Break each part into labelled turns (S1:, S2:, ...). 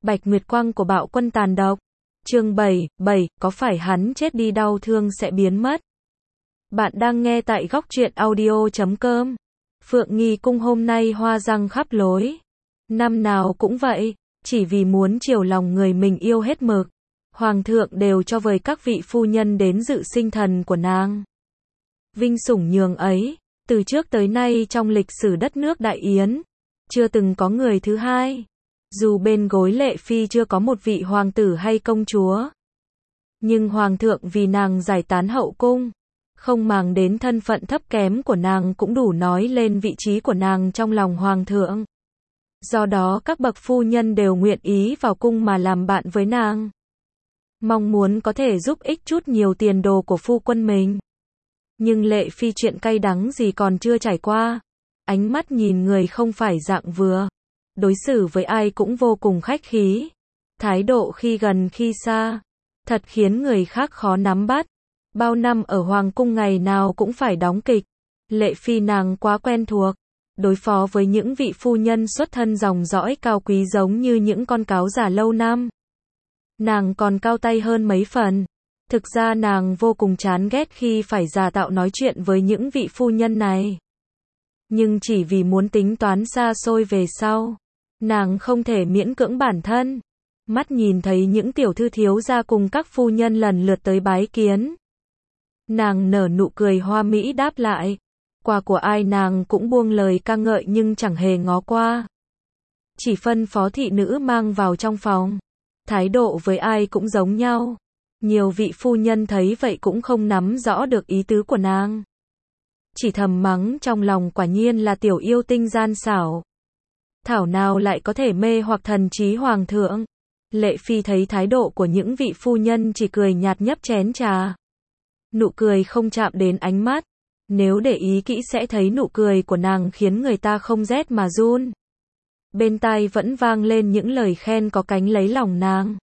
S1: Bạch Nguyệt Quang của Bạo Quân tàn độc. Chương 7, có phải hắn chết đi đau thương sẽ biến mất? Bạn đang nghe tại góc truyện audio.com. Phượng Nghi Cung hôm nay hoa răng khắp lối. Năm nào cũng vậy, chỉ vì muốn chiều lòng người mình yêu hết mực. Hoàng thượng đều cho vời các vị phu nhân đến dự sinh thần của nàng. Vinh sủng nhường ấy, từ trước tới nay trong lịch sử đất nước Đại Yến, chưa từng có người thứ hai. Dù bên gối Lệ Phi chưa có một vị hoàng tử hay công chúa, nhưng hoàng thượng vì nàng giải tán hậu cung, không màng đến thân phận thấp kém của nàng cũng đủ nói lên vị trí của nàng trong lòng hoàng thượng. Do đó các bậc phu nhân đều nguyện ý vào cung mà làm bạn với nàng, mong muốn có thể giúp ích chút nhiều tiền đồ của phu quân mình. Nhưng Lệ Phi chuyện cay đắng gì còn chưa trải qua, ánh mắt nhìn người không phải dạng vừa, đối xử với ai cũng vô cùng khách khí, thái độ khi gần khi xa, thật khiến người khác khó nắm bắt. Bao năm ở hoàng cung ngày nào cũng phải đóng kịch, Lệ Phi nàng quá quen thuộc, đối phó với những vị phu nhân xuất thân dòng dõi cao quý giống như những con cáo già lâu năm. Nàng còn cao tay hơn mấy phần. Thực ra nàng vô cùng chán ghét khi phải giả tạo nói chuyện với những vị phu nhân này. Nhưng chỉ vì muốn tính toán xa xôi về sau, nàng không thể miễn cưỡng bản thân. Mắt nhìn thấy những tiểu thư thiếu gia cùng các phu nhân lần lượt tới bái kiến, nàng nở nụ cười hoa mỹ đáp lại. Quà của ai nàng cũng buông lời ca ngợi nhưng chẳng hề ngó qua. Chỉ phân phó thị nữ mang vào trong phòng. Thái độ với ai cũng giống nhau. Nhiều vị phu nhân thấy vậy cũng không nắm rõ được ý tứ của nàng, chỉ thầm mắng trong lòng, quả nhiên là tiểu yêu tinh gian xảo, thảo nào lại có thể mê hoặc thần trí hoàng thượng. Lệ Phi thấy thái độ của những vị phu nhân chỉ cười nhạt nhấp chén trà. Nụ cười không chạm đến ánh mắt. Nếu để ý kỹ sẽ thấy nụ cười của nàng khiến người ta không rét mà run. Bên tai vẫn vang lên những lời khen có cánh lấy lòng nàng.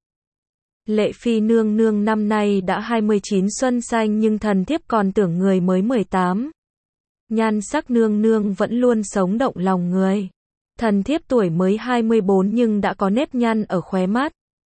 S1: Lệ Phi nương nương năm nay đã 29 xuân xanh nhưng thần thiếp còn tưởng người mới 18. Nhan sắc nương nương vẫn luôn sống động lòng người. Thần thiếp tuổi mới 24 nhưng đã có nếp nhăn ở khóe mắt.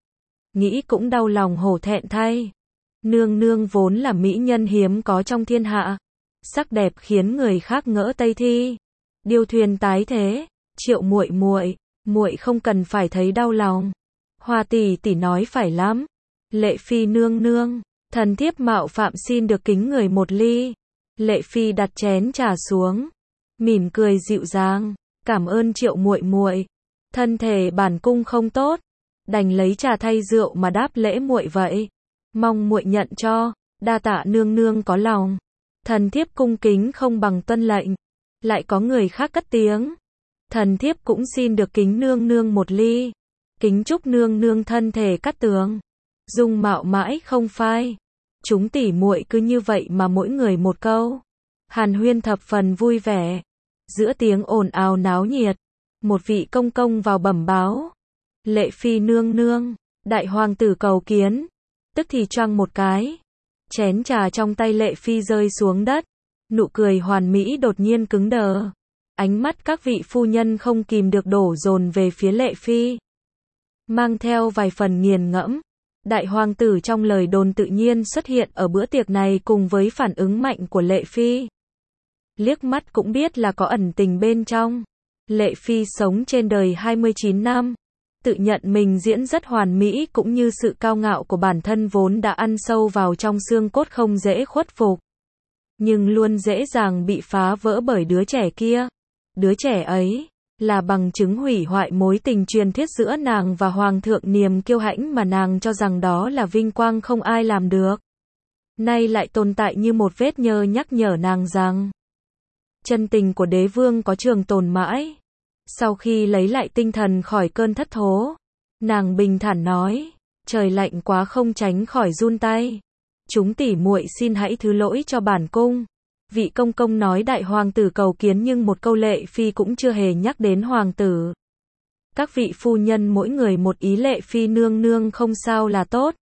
S1: Nghĩ cũng đau lòng hổ thẹn thay. Nương nương vốn là mỹ nhân hiếm có trong thiên hạ. Sắc đẹp khiến người khác ngỡ Tây Thi. Điêu thuyền tái thế, Triệu muội muội không cần phải thấy đau lòng. Hoa tỷ tỷ nói phải lắm. Lệ Phi nương nương, thần thiếp mạo phạm xin được kính người một ly. Lệ Phi đặt chén trà xuống, mỉm cười dịu dàng, cảm ơn Triệu muội muội. Thân thể bản cung không tốt, đành lấy trà thay rượu mà đáp lễ muội vậy. Mong muội nhận cho, đa tạ nương nương có lòng. Thần thiếp cung kính không bằng tuân lệnh. Lại có người khác cất tiếng. Thần thiếp cũng xin được kính nương nương một ly. Kính chúc nương nương thân thể cát tường, dung mạo mãi không phai. Chúng tỉ muội cứ như vậy mà mỗi người một câu. Hàn huyên thập phần vui vẻ. Giữa tiếng ồn ào náo nhiệt, một vị công công vào bẩm báo. Lệ Phi nương nương, đại hoàng tử cầu kiến. Tức thì choang một cái, chén trà trong tay Lệ Phi rơi xuống đất. Nụ cười hoàn mỹ đột nhiên cứng đờ. Ánh mắt các vị phu nhân không kìm được đổ dồn về phía Lệ Phi, mang theo vài phần nghiền ngẫm. Đại hoàng tử trong lời đồn tự nhiên xuất hiện ở bữa tiệc này cùng với phản ứng mạnh của Lệ Phi. Liếc mắt cũng biết là có ẩn tình bên trong. Lệ Phi sống trên đời 29 năm, tự nhận mình diễn rất hoàn mỹ cũng như sự cao ngạo của bản thân vốn đã ăn sâu vào trong xương cốt không dễ khuất phục. Nhưng luôn dễ dàng bị phá vỡ bởi đứa trẻ kia. Đứa trẻ ấy là bằng chứng hủy hoại mối tình truyền thuyết giữa nàng và hoàng thượng, niềm kiêu hãnh mà nàng cho rằng đó là vinh quang không ai làm được. Nay lại tồn tại như một vết nhơ nhắc nhở nàng rằng chân tình của đế vương có trường tồn mãi. Sau khi lấy lại tinh thần khỏi cơn thất thố, nàng bình thản nói, trời lạnh quá không tránh khỏi run tay. Chúng tỉ muội xin hãy thứ lỗi cho bản cung. Vị công công nói đại hoàng tử cầu kiến nhưng một câu Lệ Phi cũng chưa hề nhắc đến hoàng tử. Các vị phu nhân mỗi người một ý, Lệ Phi nương nương không sao là tốt.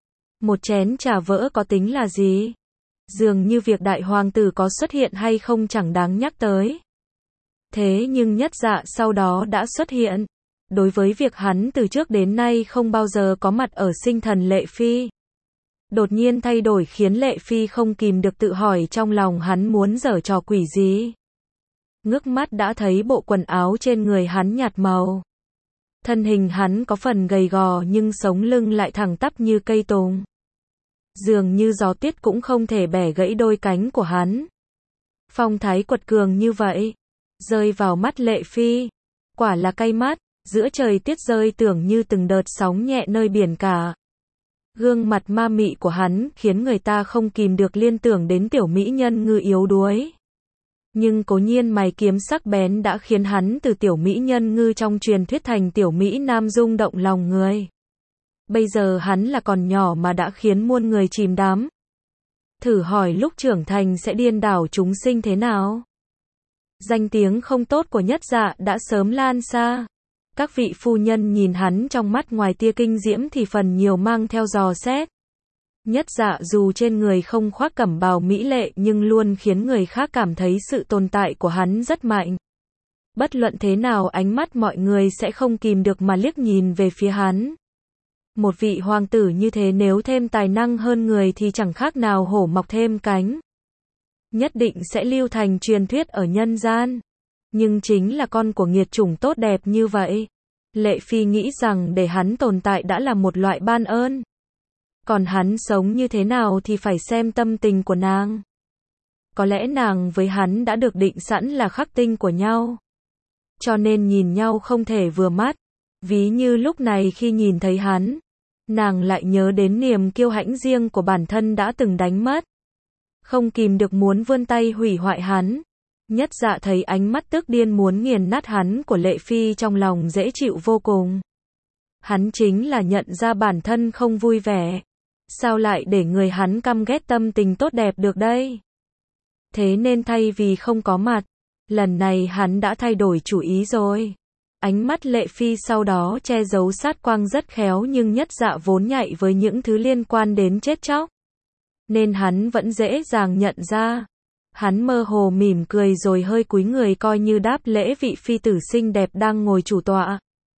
S1: Một chén trà vỡ có tính là gì? Dường như việc đại hoàng tử có xuất hiện hay không chẳng đáng nhắc tới. Thế nhưng nhất dạ sau đó đã xuất hiện. đối với việc hắn từ trước đến nay không bao giờ có mặt ở sinh thần Lệ Phi. Đột nhiên thay đổi khiến Lệ Phi không kìm được tự hỏi trong lòng hắn muốn giở trò quỷ gì. Ngước mắt đã thấy bộ quần áo trên người hắn nhạt màu. Thân hình hắn có phần gầy gò nhưng sống lưng lại thẳng tắp như cây tùng. Dường như gió tuyết cũng không thể bẻ gãy đôi cánh của hắn. Phong thái quật cường như vậy, rơi vào mắt Lệ Phi, quả là cay mắt, giữa trời tuyết rơi tưởng như từng đợt sóng nhẹ nơi biển cả. Gương mặt ma mị của hắn khiến người ta không kìm được liên tưởng đến tiểu mỹ nhân ngư yếu đuối. Nhưng cố nhiên mày kiếm sắc bén đã khiến hắn từ tiểu mỹ nhân ngư trong truyền thuyết thành tiểu mỹ nam rung động lòng người. Bây giờ hắn là còn nhỏ mà đã khiến muôn người chìm đắm. Thử hỏi lúc trưởng thành sẽ điên đảo chúng sinh thế nào? Danh tiếng không tốt của Nhất Dạ đã sớm lan xa. Các vị phu nhân nhìn hắn trong mắt ngoài tia kinh diễm thì phần nhiều mang theo dò xét. Nhất Dạ dù trên người không khoác cẩm bào mỹ lệ nhưng luôn khiến người khác cảm thấy sự tồn tại của hắn rất mạnh. Bất luận thế nào ánh mắt mọi người sẽ không kìm được mà liếc nhìn về phía hắn. Một vị hoàng tử như thế nếu thêm tài năng hơn người thì chẳng khác nào hổ mọc thêm cánh. Nhất định sẽ lưu thành truyền thuyết ở nhân gian. Nhưng chính là con của nghiệt chủng tốt đẹp như vậy. Lệ Phi nghĩ rằng để hắn tồn tại đã là một loại ban ơn. Còn hắn sống như thế nào thì phải xem tâm tình của nàng. Có lẽ nàng với hắn đã được định sẵn là khắc tinh của nhau. Cho nên nhìn nhau không thể vừa mắt. Ví như lúc này khi nhìn thấy hắn, nàng lại nhớ đến niềm kiêu hãnh riêng của bản thân đã từng đánh mất. Không kìm được muốn vươn tay hủy hoại hắn. Nhất Dạ thấy ánh mắt tức điên muốn nghiền nát hắn của Lệ Phi trong lòng dễ chịu vô cùng. Hắn chính là nhận ra bản thân không vui vẻ. Sao lại để người hắn căm ghét tâm tình tốt đẹp được đây? Thế nên thay vì không có mặt, lần này hắn đã thay đổi chủ ý rồi. Ánh mắt Lệ Phi sau đó che giấu sát quang rất khéo nhưng Nhất Dạ vốn nhạy với những thứ liên quan đến chết chóc. Nên hắn vẫn dễ dàng nhận ra. Hắn mơ hồ mỉm cười rồi hơi cúi người coi như đáp lễ vị phi tử xinh đẹp đang ngồi chủ tọa.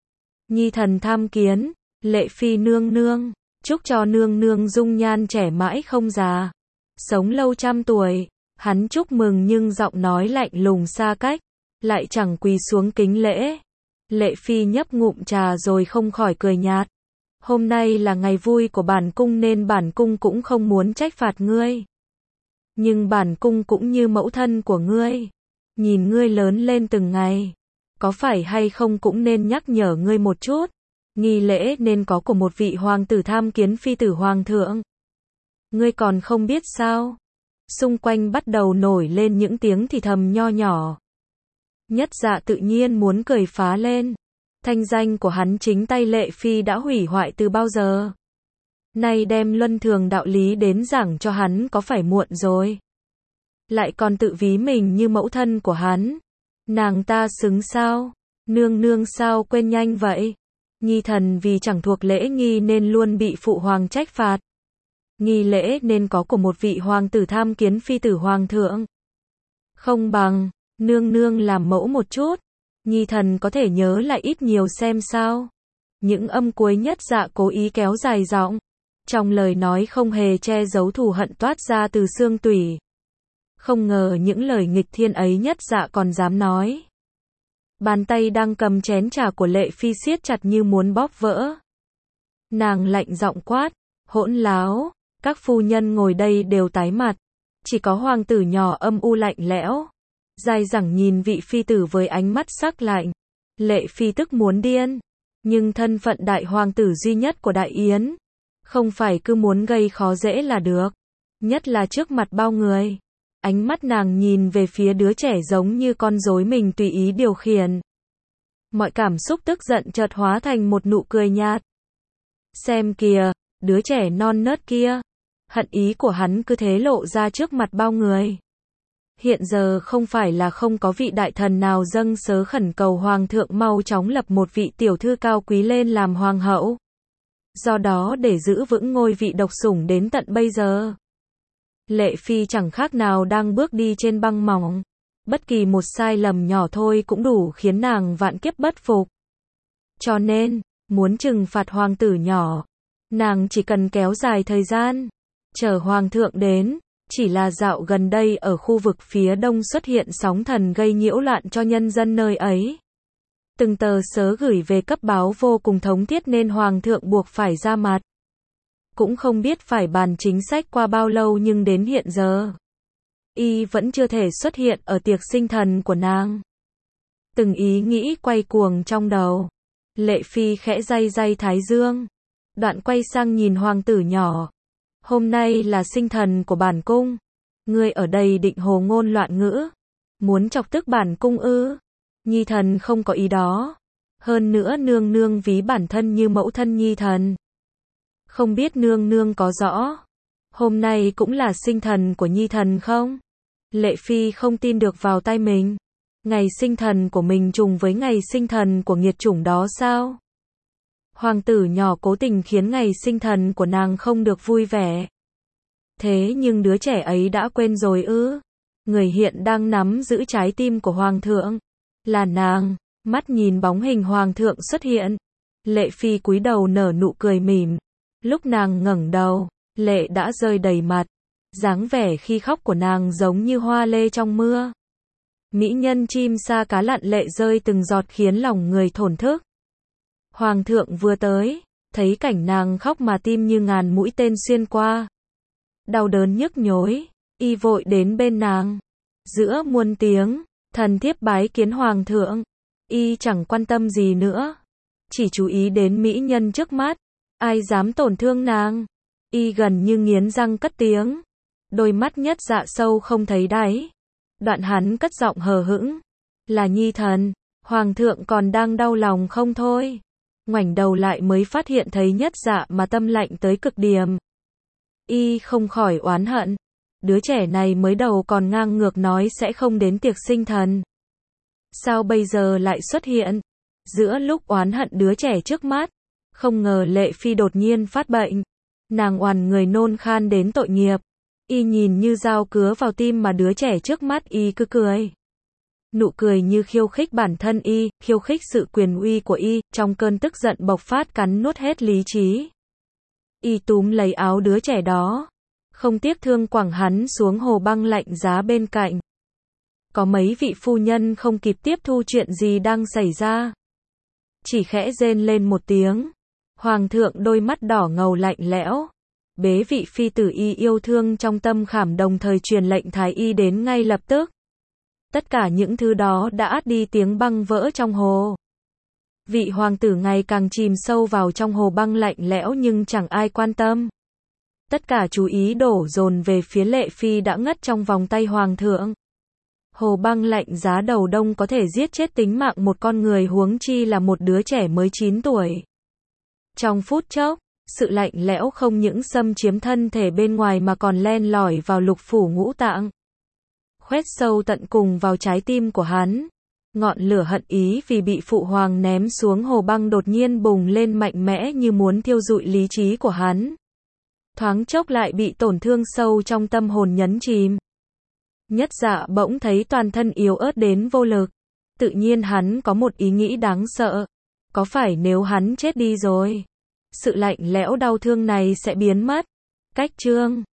S1: Nhi thần tham kiến, Lệ Phi nương nương, chúc cho nương nương dung nhan trẻ mãi không già, sống lâu trăm tuổi. Hắn chúc mừng nhưng giọng nói lạnh lùng xa cách, lại chẳng quỳ xuống kính lễ. Lệ Phi nhấp ngụm trà rồi không khỏi cười nhạt. Hôm nay là ngày vui của bản cung nên bản cung cũng không muốn trách phạt ngươi. Nhưng bản cung cũng như mẫu thân của ngươi. Nhìn ngươi lớn lên từng ngày. Có phải hay không cũng nên nhắc nhở ngươi một chút. Nghi lễ nên có của một vị hoàng tử tham kiến phi tử hoàng thượng. Ngươi còn không biết sao? Xung quanh bắt đầu nổi lên những tiếng thì thầm nho nhỏ. Nhất Dạ tự nhiên muốn cười phá lên. Thanh danh của hắn chính tay Lệ Phi đã hủy hoại từ bao giờ. Nay đem luân thường đạo lý đến giảng cho hắn có phải muộn rồi. Lại còn tự ví mình như mẫu thân của hắn. Nàng ta xứng sao? Nương nương sao quên nhanh vậy? Nhi thần vì chẳng thuộc lễ nghi nên luôn bị phụ hoàng trách phạt. Nghi lễ nên có của một vị hoàng tử tham kiến phi tử hoàng thượng. Không bằng, nương nương làm mẫu một chút. Nhi thần có thể nhớ lại ít nhiều xem sao. Những âm cuối Nhất Dạ cố ý kéo dài giọng. Trong lời nói không hề che giấu thù hận toát ra từ xương tủy. Không ngờ những lời nghịch thiên ấy Nhất Dạ còn dám nói. Bàn tay đang cầm chén trà của Lệ Phi siết chặt như muốn bóp vỡ. Nàng lạnh giọng quát, hỗn láo, các phu nhân ngồi đây đều tái mặt. Chỉ có hoàng tử nhỏ âm u lạnh lẽo. Dai dẳng nhìn vị phi tử với ánh mắt sắc lạnh. Lệ Phi tức muốn điên. Nhưng thân phận đại hoàng tử duy nhất của Đại Yến. Không phải cứ muốn gây khó dễ là được. Nhất là trước mặt bao người. Ánh mắt nàng nhìn về phía đứa trẻ giống như con rối mình tùy ý điều khiển. Mọi cảm xúc tức giận chợt hóa thành một nụ cười nhạt. Xem kìa, đứa trẻ non nớt kia. Hận ý của hắn cứ thế lộ ra trước mặt bao người. Hiện giờ không phải là không có vị đại thần nào dâng sớ khẩn cầu hoàng thượng mau chóng lập một vị tiểu thư cao quý lên làm hoàng hậu. Do đó để giữ vững ngôi vị độc sủng đến tận bây giờ. Lệ Phi chẳng khác nào đang bước đi trên băng mỏng. Bất kỳ một sai lầm nhỏ thôi cũng đủ khiến nàng vạn kiếp bất phục. Cho nên, muốn trừng phạt hoàng tử nhỏ, nàng chỉ cần kéo dài thời gian, chờ hoàng thượng đến. Chỉ là dạo gần đây ở khu vực phía đông xuất hiện sóng thần gây nhiễu loạn cho nhân dân nơi ấy. Từng tờ sớ gửi về cấp báo vô cùng thống thiết nên hoàng thượng buộc phải ra mặt. Cũng không biết phải bàn chính sách qua bao lâu nhưng đến hiện giờ, y vẫn chưa thể xuất hiện ở tiệc sinh thần của nàng. Từng ý nghĩ quay cuồng trong đầu. Lệ Phi khẽ day day thái dương. Đoạn quay sang nhìn hoàng tử nhỏ. Hôm nay là sinh thần của bản cung. Ngươi ở đây định hồ ngôn loạn ngữ. Muốn chọc tức bản cung ư? Nhi thần không có ý đó. Hơn nữa nương nương ví bản thân như mẫu thân nhi thần. Không biết nương nương có rõ. Hôm nay cũng là sinh thần của nhi thần không? Lệ Phi không tin được vào tay mình. Ngày sinh thần của mình trùng với ngày sinh thần của nghiệt chủng đó sao? Hoàng tử nhỏ cố tình khiến ngày sinh thần của nàng không được vui vẻ. Thế nhưng đứa trẻ ấy đã quên rồi ư? Người hiện đang nắm giữ trái tim của hoàng thượng là nàng. Mắt nhìn bóng hình hoàng thượng xuất hiện, Lệ Phi cúi đầu nở nụ cười mỉm. Lúc nàng ngẩng đầu, lệ đã rơi đầy mặt. Dáng vẻ khi khóc của nàng giống như hoa lê trong mưa. Mỹ nhân chim sa cá lặn lệ rơi từng giọt khiến lòng người thổn thức. Hoàng thượng vừa tới, thấy cảnh nàng khóc mà tim như ngàn mũi tên xuyên qua. Đau đớn nhức nhối, y vội đến bên nàng. Giữa muôn tiếng, thần thiếp bái kiến hoàng thượng. Y chẳng quan tâm gì nữa, chỉ chú ý đến mỹ nhân trước mắt. Ai dám tổn thương nàng? Y gần như nghiến răng cất tiếng. Đôi mắt nhất dạ sâu không thấy đáy. Đoạn hắn cất giọng hờ hững. Là nhi thần. Hoàng thượng còn đang đau lòng không thôi. Ngoảnh đầu lại mới phát hiện thấy nhất dạ mà tâm lạnh tới cực điểm. Y không khỏi oán hận. Đứa trẻ này mới đầu còn ngang ngược nói sẽ không đến tiệc sinh thần. Sao bây giờ lại xuất hiện? Giữa lúc oán hận đứa trẻ trước mắt, không ngờ Lệ Phi đột nhiên phát bệnh. Nàng oằn người nôn khan đến tội nghiệp. Y nhìn như dao cứa vào tim mà đứa trẻ trước mắt y cứ cười. Nụ cười như khiêu khích bản thân y, khiêu khích sự quyền uy của y, trong cơn tức giận bộc phát cắn nuốt hết lý trí. Y túm lấy áo đứa trẻ đó, không tiếc thương quẳng hắn xuống hồ băng lạnh giá bên cạnh. Có mấy vị phu nhân không kịp tiếp thu chuyện gì đang xảy ra. Chỉ khẽ rên lên một tiếng. Hoàng thượng đôi mắt đỏ ngầu lạnh lẽo. Bế vị phi tử y yêu thương trong tâm khảm đồng thời truyền lệnh thái y đến ngay lập tức. Tất cả những thứ đó đã át đi tiếng băng vỡ trong hồ. Vị hoàng tử ngày càng chìm sâu vào trong hồ băng lạnh lẽo nhưng chẳng ai quan tâm. Tất cả chú ý đổ dồn về phía Lệ Phi đã ngất trong vòng tay hoàng thượng. Hồ băng lạnh giá đầu đông có thể giết chết tính mạng một con người huống chi là một đứa trẻ mới 9 tuổi. Trong phút chốc, sự lạnh lẽo không những xâm chiếm thân thể bên ngoài mà còn len lỏi vào lục phủ ngũ tạng. Khoét sâu tận cùng vào trái tim của hắn. Ngọn lửa hận ý vì bị phụ hoàng ném xuống hồ băng đột nhiên bùng lên mạnh mẽ như muốn thiêu rụi lý trí của hắn. Thoáng chốc lại bị tổn thương sâu trong tâm hồn nhấn chìm. Nhất dạ bỗng thấy toàn thân yếu ớt đến vô lực. Tự nhiên hắn có một ý nghĩ đáng sợ. Có phải nếu hắn chết đi rồi, sự lạnh lẽo đau thương này sẽ biến mất? Cách chương